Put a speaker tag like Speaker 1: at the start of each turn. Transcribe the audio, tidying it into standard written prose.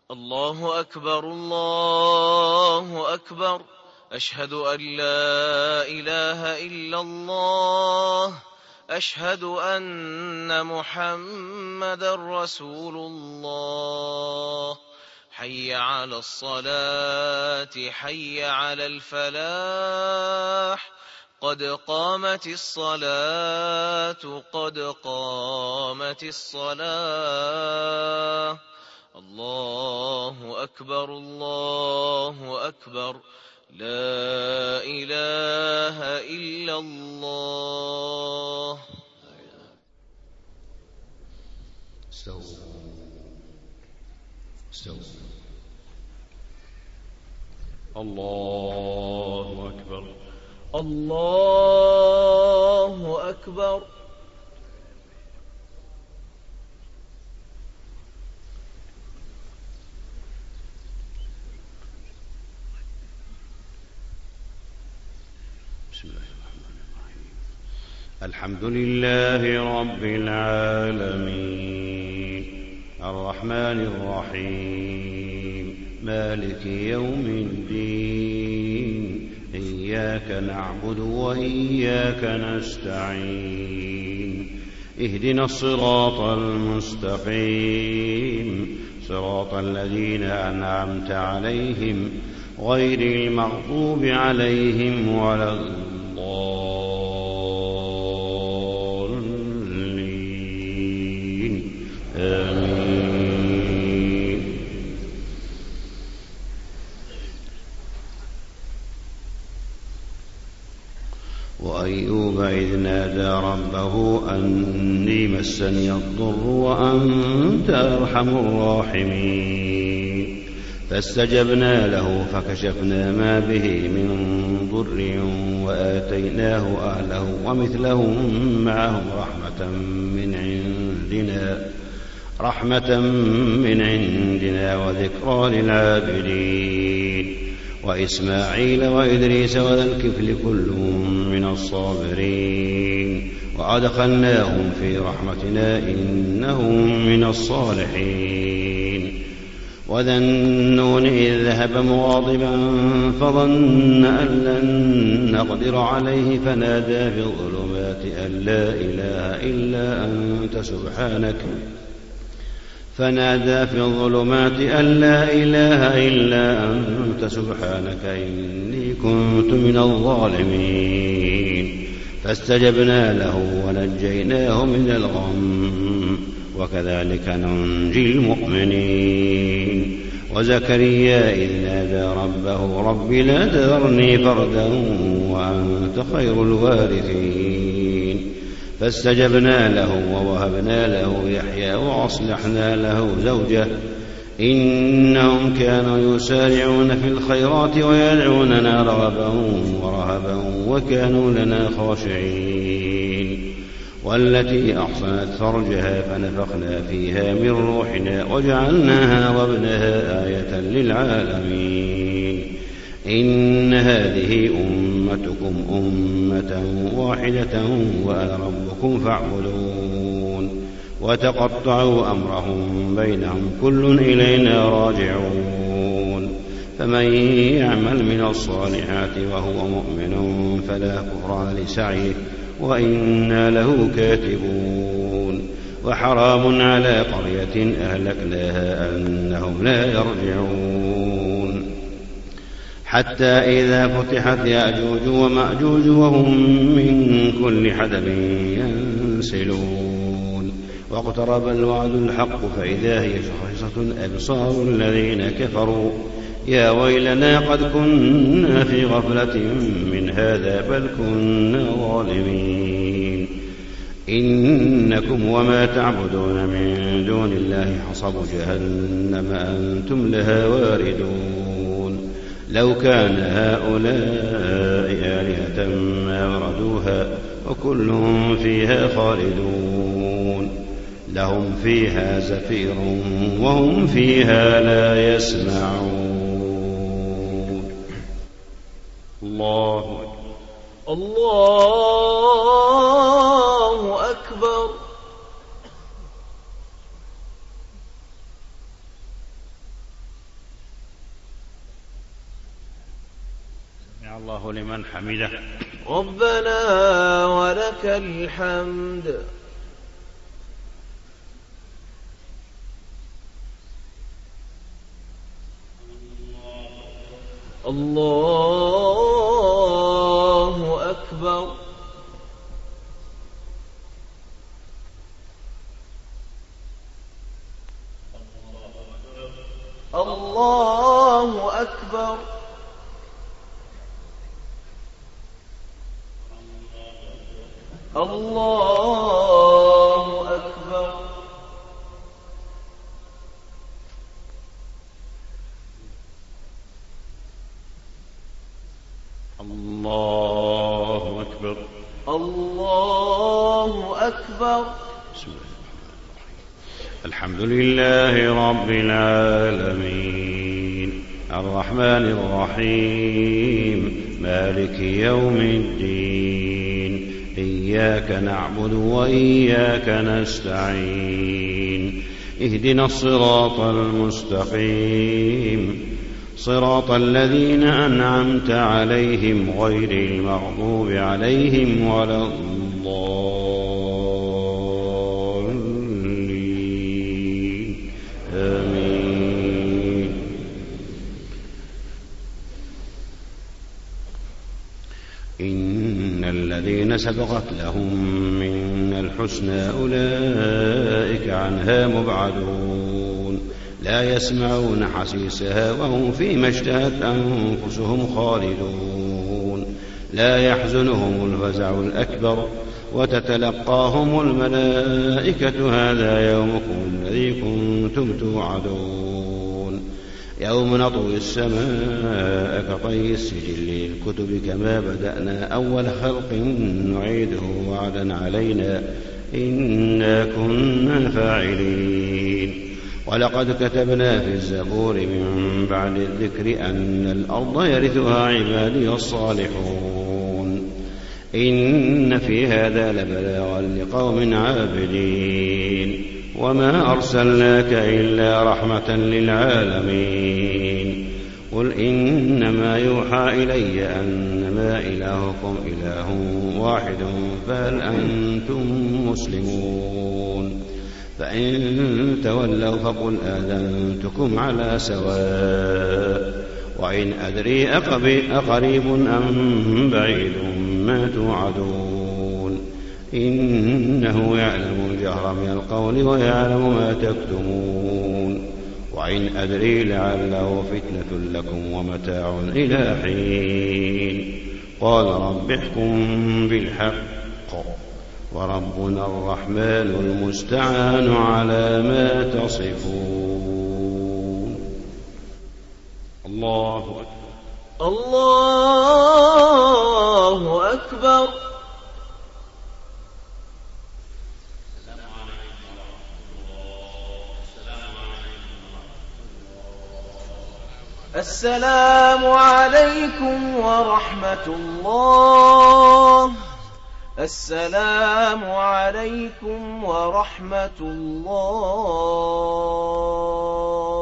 Speaker 1: الله أكبر الله أكبر. أشهد أن لا إله إلا الله. أشهد أن محمدا رسول الله. حي على الصلاة حي على الفلاح. قد قامت الصلاة قد قامت الصلاة. الله أكبر الله أكبر. لا إله إلا الله.
Speaker 2: استووا. الله أكبر
Speaker 1: الله أكبر.
Speaker 2: بسم الله الرحمن الرحيم. الحمد لله رب العالمين الرحمن الرحيم مالك يوم الدين. إياك نعبد وإياك نستعين. اهدنا الصراط المستقيم صراط الذين أنعمت عليهم غير المغضوب عليهم ولا الضالين. آمين. وأيوب إذ نادى ربه أني مسني الضر وأنت أرحم الراحمين. فاستجبنا له فكشفنا ما به من ضر وآتيناه أهله ومثلهم معهم رحمة من عندنا وذكرى للعابدين. وإسماعيل وإدريس وذا الكفل كل من الصابرين. وأدخلناهم في رحمتنا إنهم من الصالحين. وذا النون إذ ذهب مغاضبا فظن أن لن نقدر عليه فنادى في الظلمات أن لا إله إلا أنت سبحانك إني كنت من الظالمين. فاستجبنا له ونجيناه من الغم وكذلك ننجي المؤمنين. وزكريا إذ نادى ربه رب لا تذرني فردا وأنت خير الوارثين. فاستجبنا له ووهبنا له يحيى وأصلحنا له زوجه إنهم كانوا يسارعون في الخيرات ويدعوننا رغبا ورهبا وكانوا لنا خاشعين. والتي أحصنت فرجها فنفخنا فيها من روحنا وجعلناها وابنها آية للعالمين. إن هذه أمتكم أمة واحدة وأنا ربكم فاعبدون. وتقطعوا أمرهم بينهم كل إلينا راجعون. فمن يعمل من الصالحات وهو مؤمن فلا كفران لسعيه وإنا له كاتبون. وحرام على قرية أهلكناها أنهم لا يرجعون. حتى إذا فتحت يأجوج ومأجوج وهم من كل حدب ينسلون. واقترب الوعد الحق فإذا هي شاخصة أبصار الذين كفروا يا ويلنا قد كنا في غفلة من هذا بل كنا ظالمين. إنكم وما تعبدون من دون الله حصب جهنم أنتم لها واردون. لو كان هؤلاء آلهة ما وردوها وكل فيها خالدون. لهم فيها زفير وهم فيها لا يسمعون. الله
Speaker 1: أكبر.
Speaker 2: سمع الله لمن حمده.
Speaker 1: ربنا ولك الحمد. الله أكبر. الله أكبر. الله أكبر.
Speaker 2: الله أكبر.
Speaker 1: الله أكبر.
Speaker 2: بسم الله الحمد لله رب العالمين الرحمن الرحيم مالك يوم الدين إياك نعبد وإياك نستعين اهدنا الصراط المستقيم صراط الذين أنعمت عليهم غير المغضوب عليهم ولا الضالين آمين. إن الذين سبقت لهم من الحسنى أولئك عنها مبعدون لا يسمعون حسيسها وهم فيما اشتهت أنفسهم خالدون لا يحزنهم الفزع الأكبر وتتلقاهم الملائكة هذا يومكم الذي كنتم توعدون يوم نطوي السماء كطي السجل للكتب كما بدأنا أول خلق نعيده وعدا علينا إنا كنا فاعلين ولقد كتبنا في الزبور من بعد الذكر أن الأرض يرثها عبادي الصالحون إن في هذا لبلاغا لقوم عابدين وما أرسلناك إلا رحمة للعالمين قل إنما يوحى إلي أنما إلهكم إله واحد فهل أنتم مسلمون فإن تولوا فقل آذنتكم على سواء وإن أدري أقريب أم بعيد ما توعدون إنه يعلم الجهر من القول ويعلم ما تكتمون وإن أدري لعله فتنة لكم ومتاع إلى حين قال رب احكم بالحق وربنا الرحمن المستعان على ما تصفون. الله أكبر.
Speaker 1: الله أكبر. السلام عليكم ورحمة الله. السلام عليكم ورحمة الله.